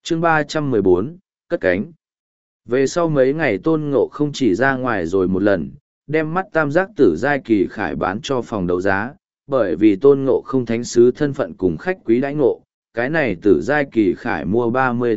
chương 314, cất cánh. Về sau mấy ngày Tôn Ngộ không chỉ ra ngoài rồi một lần, đem mắt tam giác tử giai kỳ khải bán cho phòng đấu giá, bởi vì Tôn Ngộ không thánh sứ thân phận cùng khách quý đãi ngộ, cái này tử giai kỳ khải mua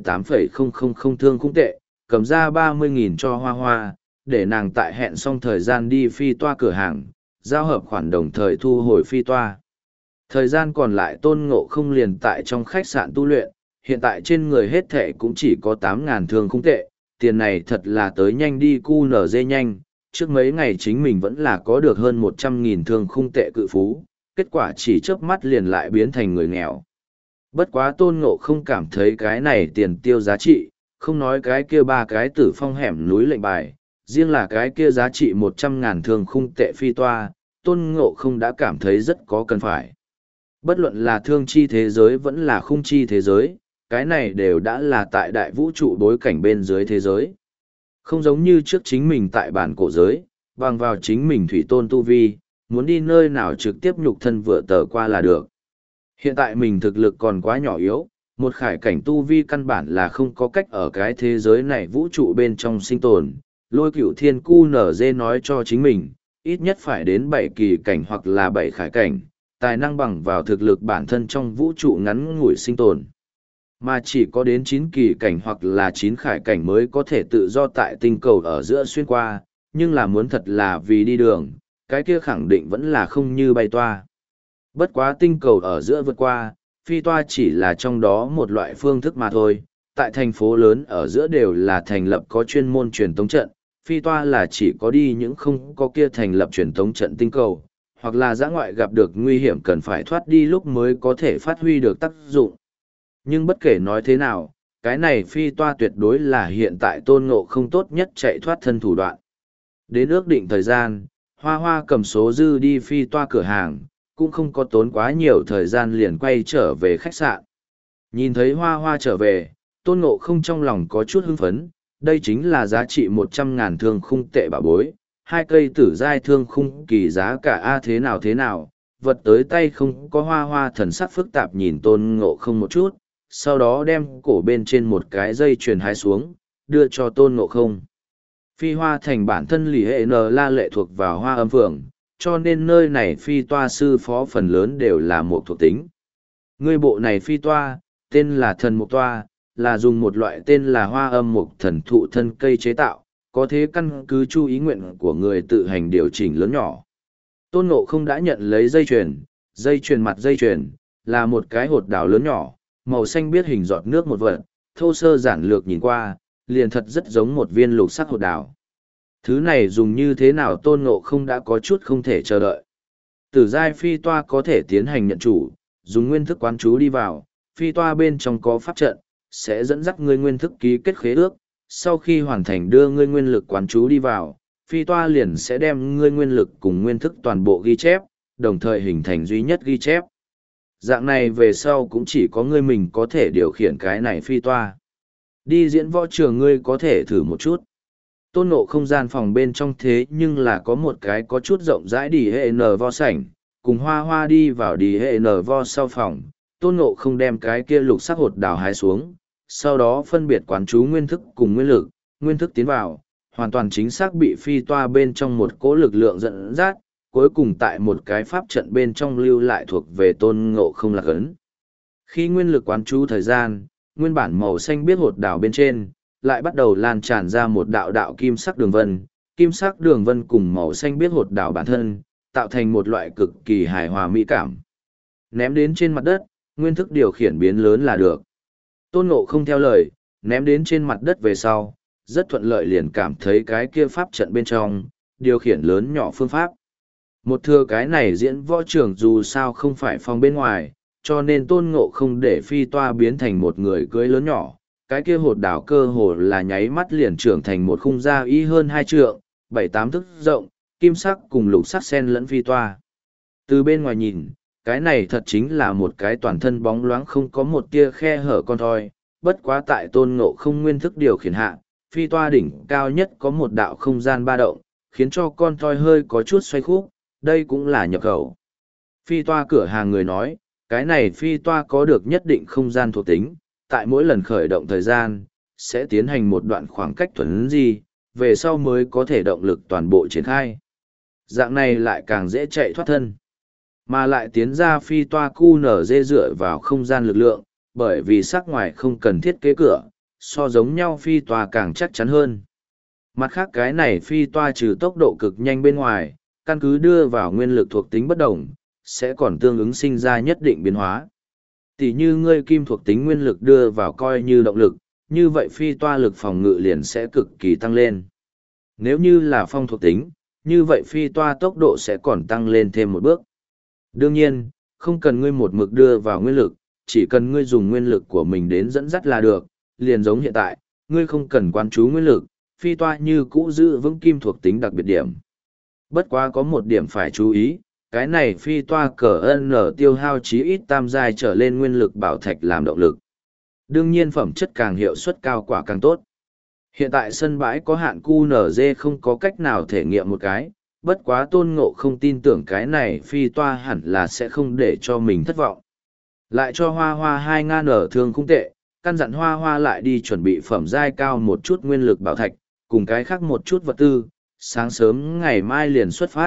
38,000 thương khung tệ, cầm ra 30.000 cho Hoa Hoa, để nàng tại hẹn xong thời gian đi phi toa cửa hàng, giao hợp khoản đồng thời thu hồi phi toa. Thời gian còn lại Tôn Ngộ không liền tại trong khách sạn tu luyện, hiện tại trên người hết thệ cũng chỉ có 8.000 thương khung tệ, tiền này thật là tới nhanh đi cu nở dê nhanh, trước mấy ngày chính mình vẫn là có được hơn 100.000 thương khung tệ cự phú, kết quả chỉ chớp mắt liền lại biến thành người nghèo. Bất quá Tôn Ngộ không cảm thấy cái này tiền tiêu giá trị, không nói cái kia ba cái tử phong hẻm núi lệnh bài, riêng là cái kia giá trị 100.000 thương khung tệ phi toa, Tôn Ngộ không đã cảm thấy rất có cần phải. Bất luận là thương chi thế giới vẫn là khung chi thế giới, cái này đều đã là tại đại vũ trụ bối cảnh bên dưới thế giới. Không giống như trước chính mình tại bản cổ giới, bằng vào chính mình thủy tôn tu vi, muốn đi nơi nào trực tiếp nhục thân vừa tờ qua là được. Hiện tại mình thực lực còn quá nhỏ yếu, một khải cảnh tu vi căn bản là không có cách ở cái thế giới này vũ trụ bên trong sinh tồn. Lôi Cửu Thiên Cu nở dê nói cho chính mình, ít nhất phải đến 7 kỳ cảnh hoặc là 7 khải cảnh, tài năng bằng vào thực lực bản thân trong vũ trụ ngắn ngủi sinh tồn. Mà chỉ có đến 9 kỳ cảnh hoặc là 9 khải cảnh mới có thể tự do tại tinh cầu ở giữa xuyên qua, nhưng là muốn thật là vì đi đường, cái kia khẳng định vẫn là không như bay toa. Bất quá tinh cầu ở giữa vượt qua, phi toa chỉ là trong đó một loại phương thức mà thôi. Tại thành phố lớn ở giữa đều là thành lập có chuyên môn truyền tống trận, phi toa là chỉ có đi những không có kia thành lập truyền tống trận tinh cầu, hoặc là dã ngoại gặp được nguy hiểm cần phải thoát đi lúc mới có thể phát huy được tác dụng. Nhưng bất kể nói thế nào, cái này phi toa tuyệt đối là hiện tại Tôn Ngộ không tốt nhất chạy thoát thân thủ đoạn. Đến ước định thời gian, Hoa Hoa cầm số dư đi phi toa cửa hàng, cũng không có tốn quá nhiều thời gian liền quay trở về khách sạn. Nhìn thấy Hoa Hoa trở về, Tôn Ngộ không trong lòng có chút hưng phấn, đây chính là giá trị 100.000 thương khung tệ bảo bối, 2 cây tử giai thương khung kỳ giá cả a thế nào, vật tới tay không có. Hoa Hoa thần sắc phức tạp nhìn Tôn Ngộ không một chút, sau đó đem cổ bên trên một cái dây chuyền hái xuống, đưa cho Tôn Ngộ không. Phi Hoa thành bản thân lì hệ n la lệ thuộc vào Hoa Âm Phường, cho nên nơi này phi toa sư phó phần lớn đều là một thuộc tính. Ngươi bộ này phi toa, tên là thần mục toa, là dùng một loại tên là hoa âm mục thần thụ thân cây chế tạo, có thế căn cứ chú ý nguyện của người tự hành điều chỉnh lớn nhỏ. Tôn Ngộ không đã nhận lấy dây chuyền mặt dây chuyền, là một cái hột đào lớn nhỏ, màu xanh biết hình giọt nước một vật, thô sơ giản lược nhìn qua, liền thật rất giống một viên lục sắc hột đào. Thứ này dùng như thế nào Tôn Ngộ không đã có chút không thể chờ đợi. Tử giai phi toa có thể tiến hành nhận chủ, dùng nguyên thức quán chú đi vào, phi toa bên trong có pháp trận, sẽ dẫn dắt ngươi nguyên thức ký kết khế ước, sau khi hoàn thành đưa ngươi nguyên lực quán chú đi vào, phi toa liền sẽ đem ngươi nguyên lực cùng nguyên thức toàn bộ ghi chép, đồng thời hình thành duy nhất ghi chép. Dạng này về sau cũng chỉ có ngươi mình có thể điều khiển cái này phi toa. Đi diễn võ trường ngươi có thể thử một chút. Tôn Ngộ không gian phòng bên trong thế nhưng là có một cái có chút rộng rãi đi hệ nở vo sảnh, cùng Hoa Hoa đi vào đi hệ nở vo sau phòng, Tôn Ngộ không đem cái kia lục sắc hột đào hái xuống, sau đó phân biệt quán chú nguyên thức cùng nguyên lực, nguyên thức tiến vào, hoàn toàn chính xác bị phi toa bên trong một cỗ lực lượng dẫn dắt, cuối cùng tại một cái pháp trận bên trong lưu lại thuộc về Tôn Ngộ không lạc ấn. Khi nguyên lực quán chú thời gian, nguyên bản màu xanh biết hột đào bên trên, lại bắt đầu lan tràn ra một đạo đạo kim sắc đường vân cùng màu xanh biết hột đào bản thân, tạo thành một loại cực kỳ hài hòa mỹ cảm. Ném đến trên mặt đất, nguyên thức điều khiển biến lớn là được. Tôn Ngộ không theo lời, ném đến trên mặt đất về sau, rất thuận lợi liền cảm thấy cái kia pháp trận bên trong, điều khiển lớn nhỏ phương pháp. Một thừa cái này diễn võ trưởng dù sao không phải phòng bên ngoài, cho nên Tôn Ngộ không để phi toa biến thành một người cưới lớn nhỏ. Cái kia hột đảo cơ hồ là nháy mắt liền trưởng thành một khung da y hơn 2 trượng, 7-8 thước rộng, kim sắc cùng lục sắc sen lẫn phi toa. Từ bên ngoài nhìn, cái này thật chính là một cái toàn thân bóng loáng không có một tia khe hở con thoi, bất quá tại Tôn Ngộ không nguyên thức điều khiển hạ, phi toa đỉnh cao nhất có một đạo không gian ba động, khiến cho con thoi hơi có chút xoay khúc, đây cũng là nhập khẩu. Phi toa cửa hàng người nói, cái này phi toa có được nhất định không gian thuộc tính, tại mỗi lần khởi động thời gian, sẽ tiến hành một đoạn khoảng cách thuần di, về sau mới có thể động lực toàn bộ triển khai. Dạng này lại càng dễ chạy thoát thân. Mà lại tiến ra phi toa QNZ dựa vào không gian lực lượng, bởi vì sắc ngoài không cần thiết kế cửa, so giống nhau phi toa càng chắc chắn hơn. Mặt khác cái này phi toa trừ tốc độ cực nhanh bên ngoài, căn cứ đưa vào nguyên lực thuộc tính bất đồng, sẽ còn tương ứng sinh ra nhất định biến hóa. Tỷ như ngươi kim thuộc tính nguyên lực đưa vào coi như động lực, như vậy phi toa lực phòng ngự liền sẽ cực kỳ tăng lên. Nếu như là phong thuộc tính, như vậy phi toa tốc độ sẽ còn tăng lên thêm một bước. Đương nhiên, không cần ngươi một mực đưa vào nguyên lực, chỉ cần ngươi dùng nguyên lực của mình đến dẫn dắt là được, liền giống hiện tại, ngươi không cần quan chú nguyên lực, phi toa như cũ giữ vững kim thuộc tính đặc biệt điểm. Bất quá có một điểm phải chú ý, cái này phi toa cờ N tiêu hao chí ít tam giai trở lên nguyên lực bảo thạch làm động lực. Đương nhiên phẩm chất càng hiệu suất cao quả càng tốt. Hiện tại sân bãi có hạn QNZ không có cách nào thể nghiệm một cái, bất quá Tôn Ngộ không tin tưởng cái này phi toa hẳn là sẽ không để cho mình thất vọng. Lại cho Hoa Hoa 2 ngàn ở thương không tệ, căn dặn Hoa Hoa lại đi chuẩn bị phẩm giai cao một chút nguyên lực bảo thạch, cùng cái khác một chút vật tư, sáng sớm ngày mai liền xuất phát.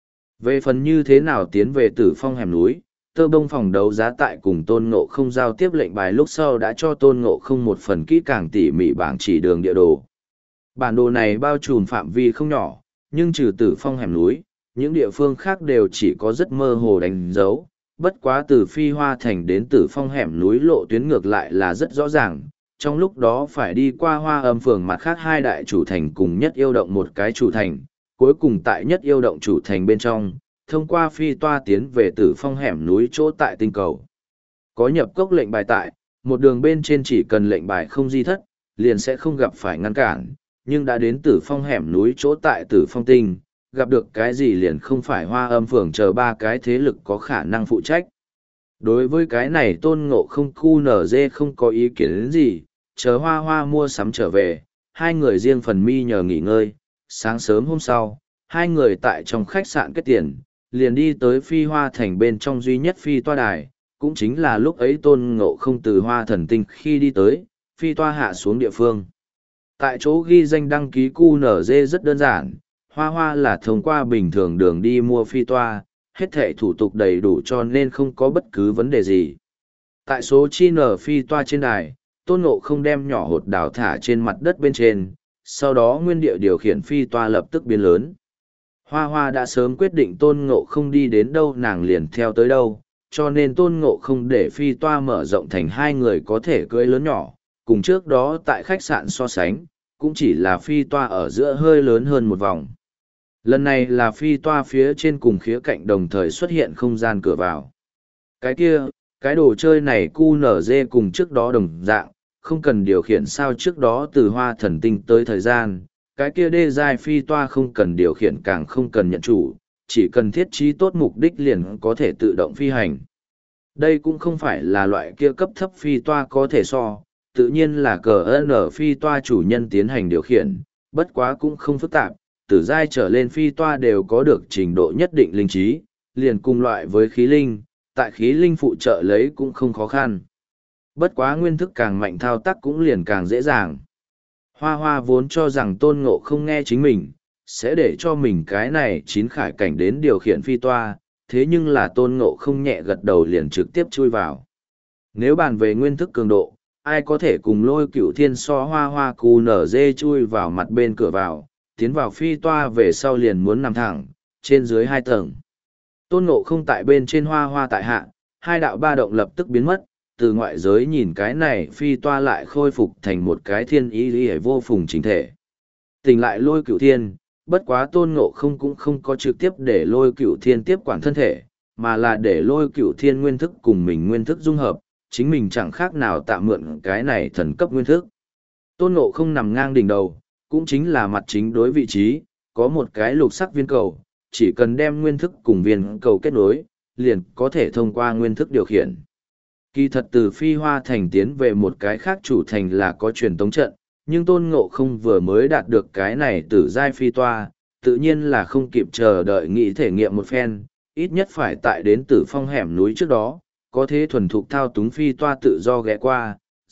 Về phần như thế nào tiến về Tử Phong hẻm núi, Tơ Bông phòng đấu giá tại cùng Tôn Ngộ không giao tiếp lệnh bài lúc sau đã cho Tôn Ngộ không một phần kỹ càng tỉ mỉ bảng chỉ đường địa đồ. Bản đồ này bao trùm phạm vi không nhỏ, nhưng trừ Tử Phong hẻm núi, những địa phương khác đều chỉ có rất mơ hồ đánh dấu. Bất quá từ Phi Hoa Thành đến Tử Phong hẻm núi lộ tuyến ngược lại là rất rõ ràng, trong lúc đó phải đi qua Hoa Âm phường mặt khác hai đại chủ thành cùng Nhất Yêu Động một cái chủ thành, cuối cùng tại Nhất Yêu Động chủ thành bên trong, thông qua phi toa tiến về Tử Phong hẻm núi chỗ tại tinh cầu. Có nhập cốc lệnh bài tại, một đường bên trên chỉ cần lệnh bài không di thất, liền sẽ không gặp phải ngăn cản, nhưng đã đến Tử Phong hẻm núi chỗ tại Tử Phong tinh, gặp được cái gì liền không phải Hoa Âm phường chờ ba cái thế lực có khả năng phụ trách. Đối với cái này Tôn Ngộ không QNZ không có ý kiến đến gì, chờ Hoa Hoa mua sắm trở về, hai người riêng phần mi nhờ nghỉ ngơi. Sáng sớm hôm sau, hai người tại trong khách sạn kết tiền, liền đi tới Phi Hoa Thành bên trong duy nhất phi toa đài, cũng chính là lúc ấy Tôn Ngộ không từ Hoa Thần Tinh khi đi tới, phi toa hạ xuống địa phương. Tại chỗ ghi danh đăng ký QNZ rất đơn giản, Hoa Hoa là thông qua bình thường đường đi mua phi toa, hết thảy thủ tục đầy đủ cho nên không có bất cứ vấn đề gì. Tại số chi nở phi toa trên đài, Tôn Ngộ không đem nhỏ hột đào thả trên mặt đất bên trên, sau đó nguyên địa điều khiển phi toa lập tức biến lớn. Hoa Hoa đã sớm quyết định Tôn Ngộ không đi đến đâu nàng liền theo tới đâu, cho nên Tôn Ngộ không để phi toa mở rộng thành hai người có thể cưỡi lớn nhỏ, cùng trước đó tại khách sạn so sánh, cũng chỉ là phi toa ở giữa hơi lớn hơn một vòng. Lần này là phi toa phía trên cùng khía cạnh đồng thời xuất hiện không gian cửa vào. Cái kia, cái đồ chơi này QNZ cùng trước đó đồng dạng, không cần điều khiển sao trước đó từ Hoa Thần Tinh tới thời gian, cái kia đê giai phi toa không cần điều khiển càng không cần nhận chủ, chỉ cần thiết trí tốt mục đích liền có thể tự động phi hành. Đây cũng không phải là loại kia cấp thấp phi toa có thể so, tự nhiên là cờ N phi toa chủ nhân tiến hành điều khiển, bất quá cũng không phức tạp, từ giai trở lên phi toa đều có được trình độ nhất định linh trí, liền cùng loại với khí linh, tại khí linh phụ trợ lấy cũng không khó khăn. Bất quá nguyên thức càng mạnh thao tác cũng liền càng dễ dàng. Hoa Hoa vốn cho rằng Tôn Ngộ không nghe chính mình, sẽ để cho mình cái này chín khải cảnh đến điều khiển phi toa, thế nhưng là Tôn Ngộ không nhẹ gật đầu liền trực tiếp chui vào. Nếu bàn về nguyên thức cường độ, ai có thể cùng Lôi Cửu Thiên so Hoa Hoa QNZ chui vào mặt bên cửa vào, tiến vào phi toa về sau liền muốn nằm thẳng, trên dưới hai tầng. Tôn Ngộ không tại bên trên Hoa Hoa tại hạ, hai đạo ba động lập tức biến mất, từ ngoại giới nhìn cái này phi toa lại khôi phục thành một cái thiên ý lý vô phùng chính thể. Tỉnh lại Lôi Cửu Thiên, bất quá Tôn Ngộ không cũng không có trực tiếp để Lôi Cửu Thiên tiếp quản thân thể, mà là để Lôi Cửu Thiên nguyên thức cùng mình nguyên thức dung hợp, chính mình chẳng khác nào tạm mượn cái này thần cấp nguyên thức. Tôn Ngộ không nằm ngang đỉnh đầu, cũng chính là mặt chính đối vị trí, có một cái lục sắc viên cầu, chỉ cần đem nguyên thức cùng viên cầu kết nối, liền có thể thông qua nguyên thức điều khiển. Kỳ thật từ Phi Hoa Thành tiến về một cái khác chủ thành là có truyền tống trận, nhưng Tôn Ngộ không vừa mới đạt được cái này từ giai phi toa, tự nhiên là không kịp chờ đợi nghĩ thể nghiệm một phen, ít nhất phải tại đến Tử Phong hẻm núi trước đó, có thế thuần thục thao túng phi toa tự do ghé qua,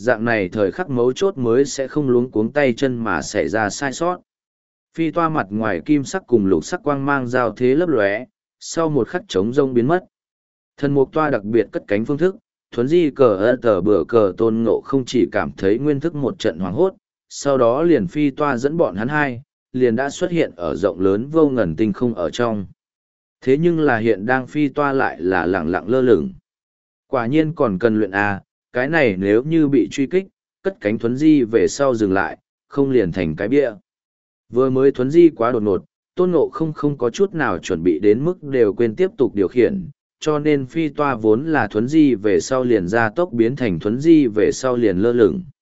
dạng này thời khắc mấu chốt mới sẽ không luống cuống tay chân mà xảy ra sai sót. Phi toa mặt ngoài kim sắc cùng lục sắc quang mang giao thế lấp lóe, sau một khắc trống rông biến mất. Thần mục toa đặc biệt cất cánh phương thức, thuấn di cờ ơ tờ bờ cờ Tôn Ngộ không chỉ cảm thấy nguyên thức một trận hoảng hốt, sau đó liền phi toa dẫn bọn hắn hai, liền đã xuất hiện ở rộng lớn vô ngần tinh không ở trong. Thế nhưng là hiện đang phi toa lại là lẳng lặng lơ lửng. Quả nhiên còn cần luyện à, cái này nếu như bị truy kích, cất cánh thuấn di về sau dừng lại, không liền thành cái bia. Vừa mới thuấn di quá đột ngột, Tôn Ngộ không có chút nào chuẩn bị đến mức đều quên tiếp tục điều khiển, cho nên phi toa vốn là thuấn di về sau liền ra tốc biến thành thuấn di về sau liền lơ lửng.